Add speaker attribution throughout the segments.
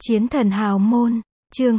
Speaker 1: Chiến thần hào môn, chương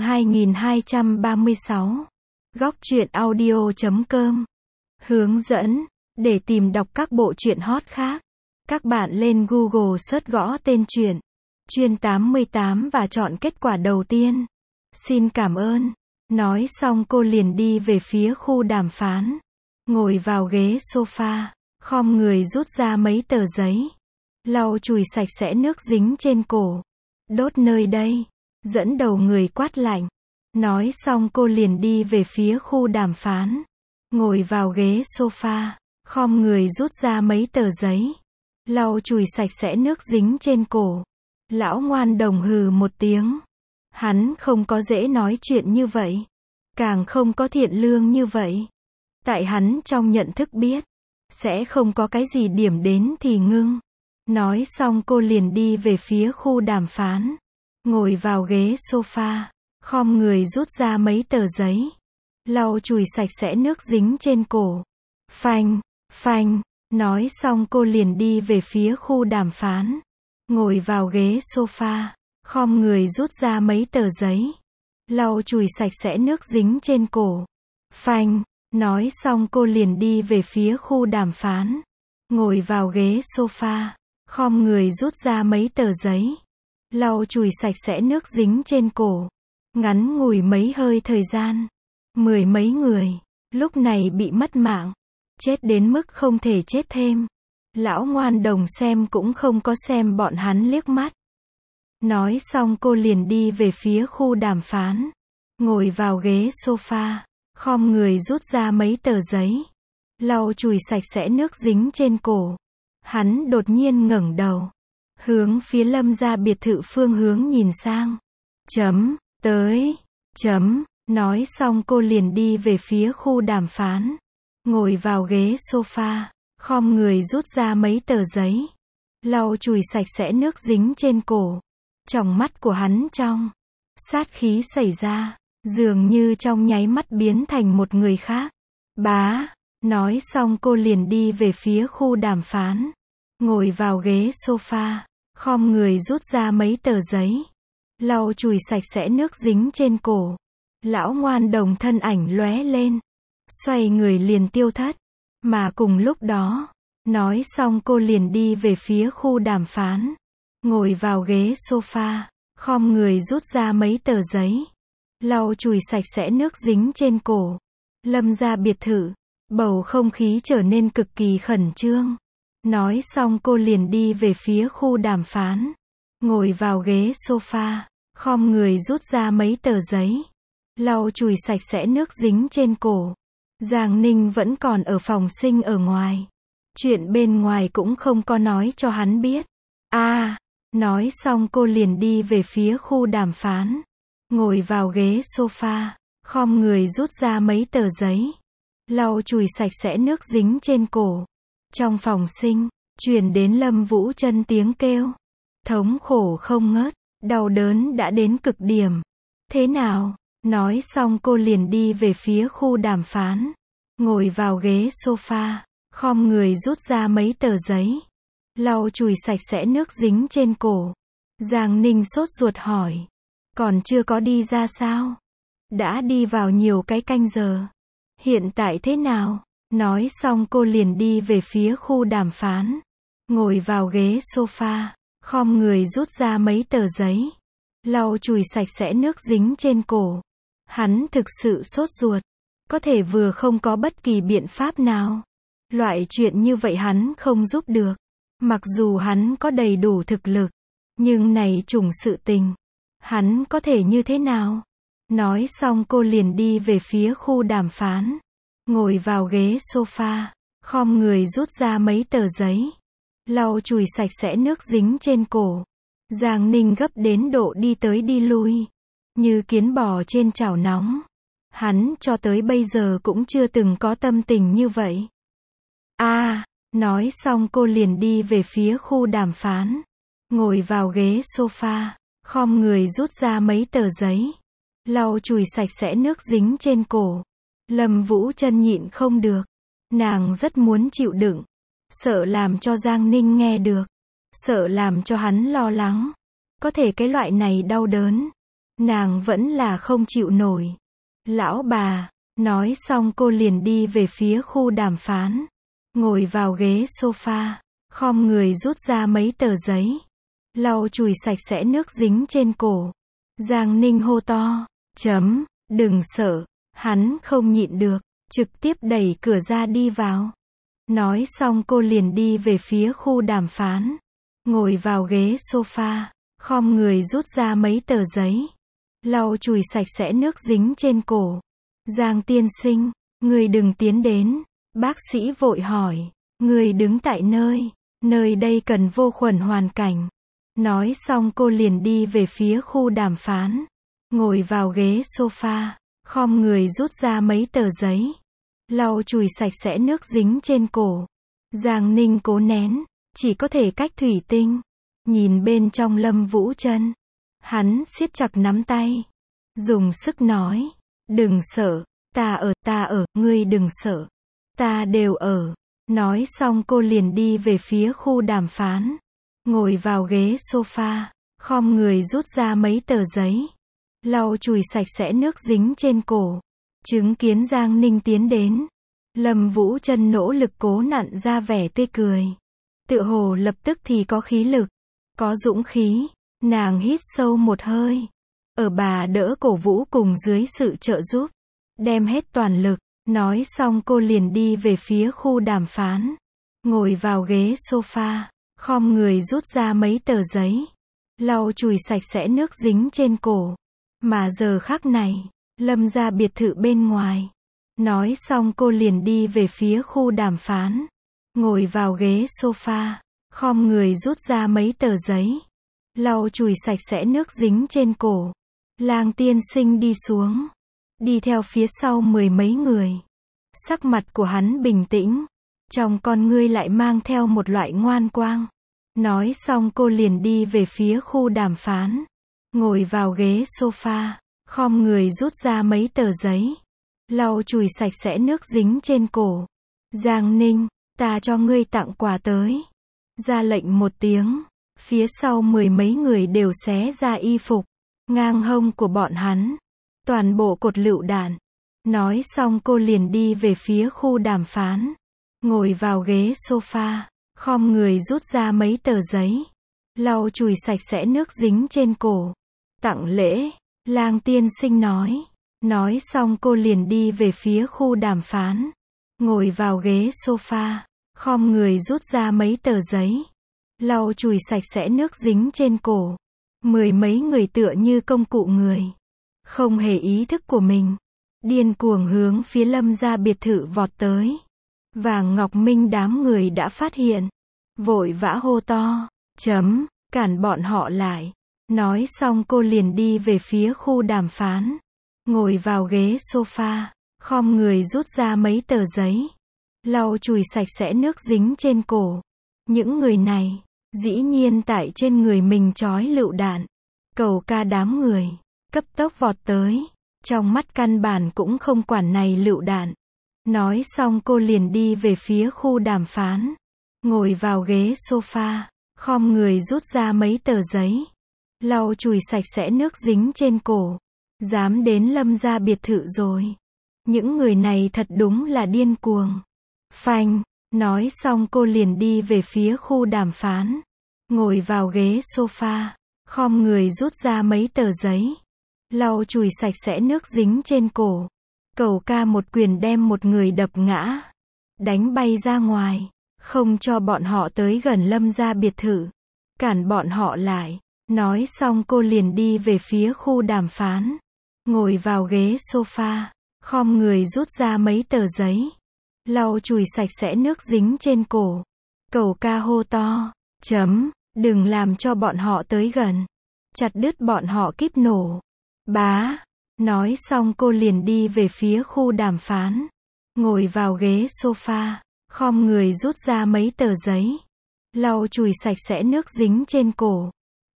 Speaker 1: 2236. Góc truyện audio.com. Hướng dẫn, để tìm đọc các bộ truyện hot khác, các bạn lên Google search gõ tên truyện Chuyên 88 và chọn kết quả đầu tiên. Xin cảm ơn. Nói xong cô liền đi về phía khu đàm phán. Ngồi vào ghế sofa, khom người rút ra mấy tờ giấy. Lau chùi sạch sẽ nước dính trên cổ. Đốt nơi đây. Dẫn đầu người quát lạnh. Nói xong cô liền đi về phía khu đàm phán. Ngồi vào ghế sofa, khom người rút ra mấy tờ giấy. Lau chùi sạch sẽ nước dính trên cổ. Lão Ngoan Đồng hừ một tiếng. Hắn không có dễ nói chuyện như vậy. Càng không có thiện lương như vậy. Tại hắn trong nhận thức biết. Sẽ không có cái gì điểm đến thì ngưng. Nói xong cô liền đi về phía khu đàm phán. Ngồi vào ghế sofa, khom người rút ra mấy tờ giấy. Lau chùi sạch sẽ nước dính trên cổ. Phanh, phanh. Nói xong cô liền đi về phía khu đàm phán. Ngồi vào ghế sofa, khom người rút ra mấy tờ giấy. Lau chùi sạch sẽ nước dính trên cổ. Phanh. Nói xong cô liền đi về phía khu đàm phán. Ngồi vào ghế sofa, khom người rút ra mấy tờ giấy. Lau chùi sạch sẽ nước dính trên cổ. Ngắn ngủi mấy hơi thời gian. 10 mấy người, lúc này bị mất mạng. Chết đến mức không thể chết thêm. Lão Ngoan Đồng xem cũng không có xem bọn hắn liếc mắt. Nói xong cô liền đi về phía khu đàm phán. Ngồi vào ghế sofa, khom người rút ra mấy tờ giấy. Lau chùi sạch sẽ nước dính trên cổ. Hắn đột nhiên ngẩng đầu. Hướng phía Lâm gia biệt thự phương hướng nhìn sang. Tới. Nói xong cô liền đi về phía khu đàm phán. Ngồi vào ghế sofa, khom người rút ra mấy tờ giấy. Lau chùi sạch sẽ nước dính trên cổ. Tròng mắt của hắn trong sát khí xảy ra, dường như trong nháy mắt biến thành một người khác. Bá. Nói xong cô liền đi về phía khu đàm phán. Ngồi vào ghế sofa, khom người rút ra mấy tờ giấy. Lau chùi sạch sẽ nước dính trên cổ. Lão Ngoan Đồng thân ảnh lóe lên. Xoay người liền tiêu thất. Mà cùng lúc đó, nói xong cô liền đi về phía khu đàm phán. Ngồi vào ghế sofa, khom người rút ra mấy tờ giấy. Lau chùi sạch sẽ nước dính trên cổ. Lâm gia biệt thự. Bầu không khí trở nên cực kỳ khẩn trương. Nói xong cô liền đi về phía khu đàm phán. Ngồi vào ghế sofa, khom người rút ra mấy tờ giấy. Lau chùi sạch sẽ nước dính trên cổ. Giang Ninh vẫn còn ở phòng sinh ở ngoài. Chuyện bên ngoài cũng không có nói cho hắn biết. Nói xong cô liền đi về phía khu đàm phán. Ngồi vào ghế sofa, khom người rút ra mấy tờ giấy. Lau chùi sạch sẽ nước dính trên cổ. Trong phòng sinh, truyền đến Lâm Vũ Chân tiếng kêu. Thống khổ không ngớt, đau đớn đã đến cực điểm. Thế nào? Nói xong cô liền đi về phía khu đàm phán. Ngồi vào ghế sofa, khom người rút ra mấy tờ giấy. Lau chùi sạch sẽ nước dính trên cổ. Giang Ninh sốt ruột hỏi. Còn chưa có đi ra sao? Đã đi vào nhiều cái canh giờ. Hiện tại thế nào? Nói xong cô liền đi về phía khu đàm phán. Ngồi vào ghế sofa, khom người rút ra mấy tờ giấy. Lau chùi sạch sẽ nước dính trên cổ. Hắn thực sự sốt ruột. Có thể vừa không có bất kỳ biện pháp nào. Loại chuyện như vậy hắn không giúp được. Mặc dù hắn có đầy đủ thực lực. Nhưng này chủng sự tình. Hắn có thể như thế nào? Nói xong cô liền đi về phía khu đàm phán. Ngồi vào ghế sofa, khom người rút ra mấy tờ giấy. Lau chùi sạch sẽ nước dính trên cổ. Giang Ninh gấp đến độ đi tới đi lui. Như kiến bò trên chảo nóng. Hắn cho tới bây giờ cũng chưa từng có tâm tình như vậy. Nói xong cô liền đi về phía khu đàm phán. Ngồi vào ghế sofa, khom người rút ra mấy tờ giấy. Lau chùi sạch sẽ nước dính trên cổ. Lâm Vũ Chân nhịn không được. Nàng rất muốn chịu đựng. Sợ làm cho Giang Ninh nghe được. Sợ làm cho hắn lo lắng. Có thể cái loại này đau đớn, nàng vẫn là không chịu nổi. Lão bà, nói xong cô liền đi về phía khu đàm phán. Ngồi vào ghế sofa, khom người rút ra mấy tờ giấy. Lau chùi sạch sẽ nước dính trên cổ. Giang Ninh hô to, đừng sợ. Hắn không nhịn được, trực tiếp đẩy cửa ra đi vào. Nói xong cô liền đi về phía khu đàm phán. Ngồi vào ghế sofa, khom người rút ra mấy tờ giấy. Lau chùi sạch sẽ nước dính trên cổ. Giang tiên sinh, người đừng tiến đến. Bác sĩ vội hỏi, người đứng tại nơi đây cần vô khuẩn hoàn cảnh. Nói xong cô liền đi về phía khu đàm phán. Ngồi vào ghế sofa, khom người rút ra mấy tờ giấy. Lau chùi sạch sẽ nước dính trên cổ. Giang Ninh cố nén, chỉ có thể cách thủy tinh. Nhìn bên trong Lâm Vũ Trân. Hắn siết chặt nắm tay. Dùng sức nói, đừng sợ, ta ở, ngươi đừng sợ. Ta đều ở. Nói xong cô liền đi về phía khu đàm phán. Ngồi vào ghế sofa, khom người rút ra mấy tờ giấy. Lau chùi sạch sẽ nước dính trên cổ. Chứng kiến Giang Ninh tiến đến. Lâm Vũ Trân nỗ lực cố nặn ra vẻ tươi cười. Tựa hồ lập tức thì có khí lực, có dũng khí. Nàng hít sâu một hơi. Ở bà đỡ cổ vũ cùng dưới sự trợ giúp. Đem hết toàn lực. Nói xong cô liền đi về phía khu đàm phán. Ngồi vào ghế sofa, khom người rút ra mấy tờ giấy. Lau chùi sạch sẽ nước dính trên cổ. Mà giờ khắc này, Lâm gia biệt thự bên ngoài. Nói xong cô liền đi về phía khu đàm phán. Ngồi vào ghế sofa, khom người rút ra mấy tờ giấy. Lau chùi sạch sẽ nước dính trên cổ. Lang tiên sinh đi xuống. Đi theo phía sau mười mấy người. Sắc mặt của hắn bình tĩnh. Trong con ngươi lại mang theo một loại ngoan quang. Nói xong cô liền đi về phía khu đàm phán. Ngồi vào ghế sofa, khom người rút ra mấy tờ giấy. Lau chùi sạch sẽ nước dính trên cổ. Giang Ninh, ta cho ngươi tặng quà tới. Ra lệnh một tiếng. Phía sau mười mấy người đều xé ra y phục. Ngang hông của bọn hắn. Toàn bộ cột lựu đạn. Nói xong cô liền đi về phía khu đàm phán. Ngồi vào ghế sofa, khom người rút ra mấy tờ giấy. Lau chùi sạch sẽ nước dính trên cổ. Tặng lễ, Lang tiên sinh nói. Nói xong cô liền đi về phía khu đàm phán. Ngồi vào ghế sofa, khom người rút ra mấy tờ giấy. Lau chùi sạch sẽ nước dính trên cổ. Mười mấy người tựa như công cụ người. Không hề ý thức của mình. Điên cuồng hướng phía Lâm gia biệt thự vọt tới. Vàng Ngọc Minh đám người đã phát hiện. Vội vã hô to. Cản bọn họ lại. Nói xong cô liền đi về phía khu đàm phán. Ngồi vào ghế sofa. Khom người rút ra mấy tờ giấy. Lau chùi sạch sẽ nước dính trên cổ. Những người này, dĩ nhiên tại trên người mình trói lựu đạn. Cầu ca đám người, cấp tốc vọt tới. Trong mắt căn bản cũng không quản này lựu đạn. Nói xong cô liền đi về phía khu đàm phán. Ngồi vào ghế sofa, khom người rút ra mấy tờ giấy. Lau chùi sạch sẽ nước dính trên cổ. Dám đến Lâm gia biệt thự rồi. Những người này thật đúng là điên cuồng. Phanh, nói xong cô liền đi về phía khu đàm phán. Ngồi vào ghế sofa, khom người rút ra mấy tờ giấy. Lau chùi sạch sẽ nước dính trên cổ. Cầu ca một quyền đem một người đập ngã. Đánh bay ra ngoài. Không cho bọn họ tới gần Lâm gia biệt thự. Cản bọn họ lại. Nói xong cô liền đi về phía khu đàm phán. Ngồi vào ghế sofa. Khom người rút ra mấy tờ giấy. Lau chùi sạch sẽ nước dính trên cổ. Cầu ca hô to. Đừng làm cho bọn họ tới gần. Chặt đứt bọn họ kíp nổ. Bá. Nói xong cô liền đi về phía khu đàm phán. Ngồi vào ghế sofa. Khom người rút ra mấy tờ giấy. Lau chùi sạch sẽ nước dính trên cổ.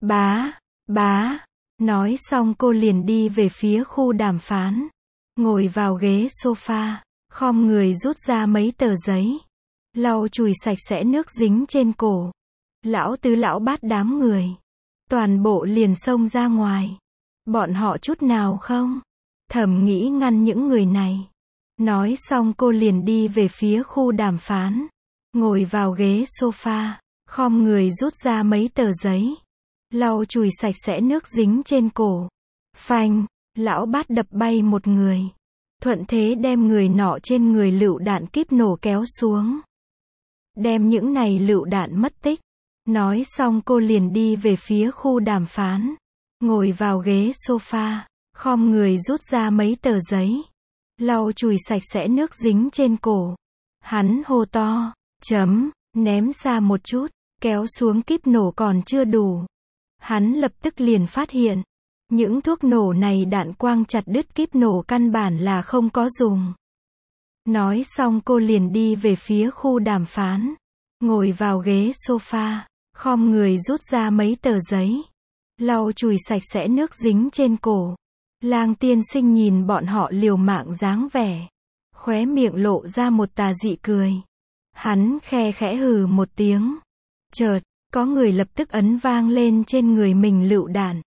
Speaker 1: Bá. Nói xong cô liền đi về phía khu đàm phán. Ngồi vào ghế sofa. Khom người rút ra mấy tờ giấy. Lau chùi sạch sẽ nước dính trên cổ. Lão tứ lão bát đám người. toàn bộ liền xông ra ngoài. Bọn họ chút nào không thầm nghĩ ngăn những người này. Nói xong cô liền đi về phía khu đàm phán. Ngồi vào ghế sofa, khom người rút ra mấy tờ giấy. Lau chùi sạch sẽ nước dính trên cổ. Phanh, lão bát đập bay một người. Thuận thế đem người nọ trên người lựu đạn kíp nổ kéo xuống. Đem những này lựu đạn mất tích. Nói xong cô liền đi về phía khu đàm phán. Ngồi vào ghế sofa, khom người rút ra mấy tờ giấy. Lau chùi sạch sẽ nước dính trên cổ. Hắn hô to, ném xa một chút, kéo xuống kíp nổ còn chưa đủ. Hắn lập tức liền phát hiện, những thuốc nổ này đạn quang chặt đứt kíp nổ căn bản là không có dùng. Nói xong cô liền đi về phía khu đàm phán. Ngồi vào ghế sofa, khom người rút ra mấy tờ giấy. Lau chùi sạch sẽ nước dính trên cổ. Lang tiên sinh nhìn bọn họ liều mạng dáng vẻ. Khóe miệng lộ ra một tà dị cười. Hắn khe khẽ hừ một tiếng. Chợt, có người lập tức ấn vang lên trên người mình lựu đạn.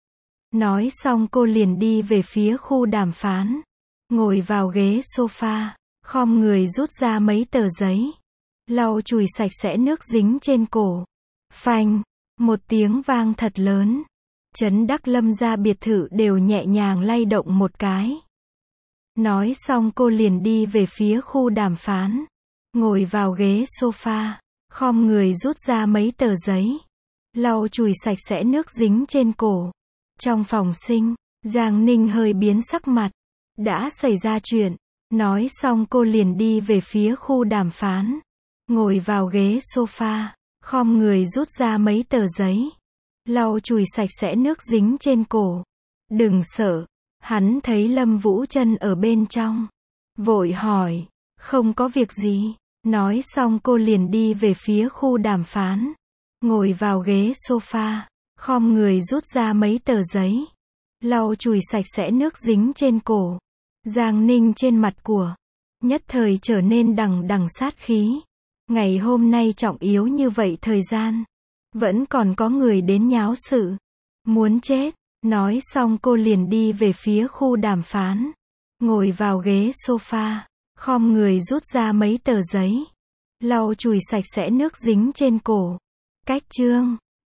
Speaker 1: Nói xong cô liền đi về phía khu đàm phán. Ngồi vào ghế sofa, khom người rút ra mấy tờ giấy. Lau chùi sạch sẽ nước dính trên cổ. Phanh, một tiếng vang thật lớn. Trấn Đắc Lâm ra biệt thự đều nhẹ nhàng lay động một cái. Nói xong cô liền đi về phía khu đàm phán. Ngồi vào ghế sofa, khom người rút ra mấy tờ giấy. Lau chùi sạch sẽ nước dính trên cổ. Trong phòng sinh, Giang Ninh hơi biến sắc mặt. Đã xảy ra chuyện. Nói xong cô liền đi về phía khu đàm phán. Ngồi vào ghế sofa, khom người rút ra mấy tờ giấy. Lau chùi sạch sẽ nước dính trên cổ. Đừng sợ. Hắn thấy Lâm Vũ Trân ở bên trong. Vội hỏi. Không có việc gì. Nói xong cô liền đi về phía khu đàm phán. Ngồi vào ghế sofa. Khom người rút ra mấy tờ giấy. Lau chùi sạch sẽ nước dính trên cổ. Giang Ninh trên mặt của. Nhất thời trở nên đằng đằng sát khí. Ngày hôm nay trọng yếu như vậy thời gian. Vẫn còn có người đến nháo sự. Muốn chết. Nói xong cô liền đi về phía khu đàm phán. Ngồi vào ghế sofa. Khom người rút ra mấy tờ giấy. Lau chùi sạch sẽ nước dính trên cổ. Cách chương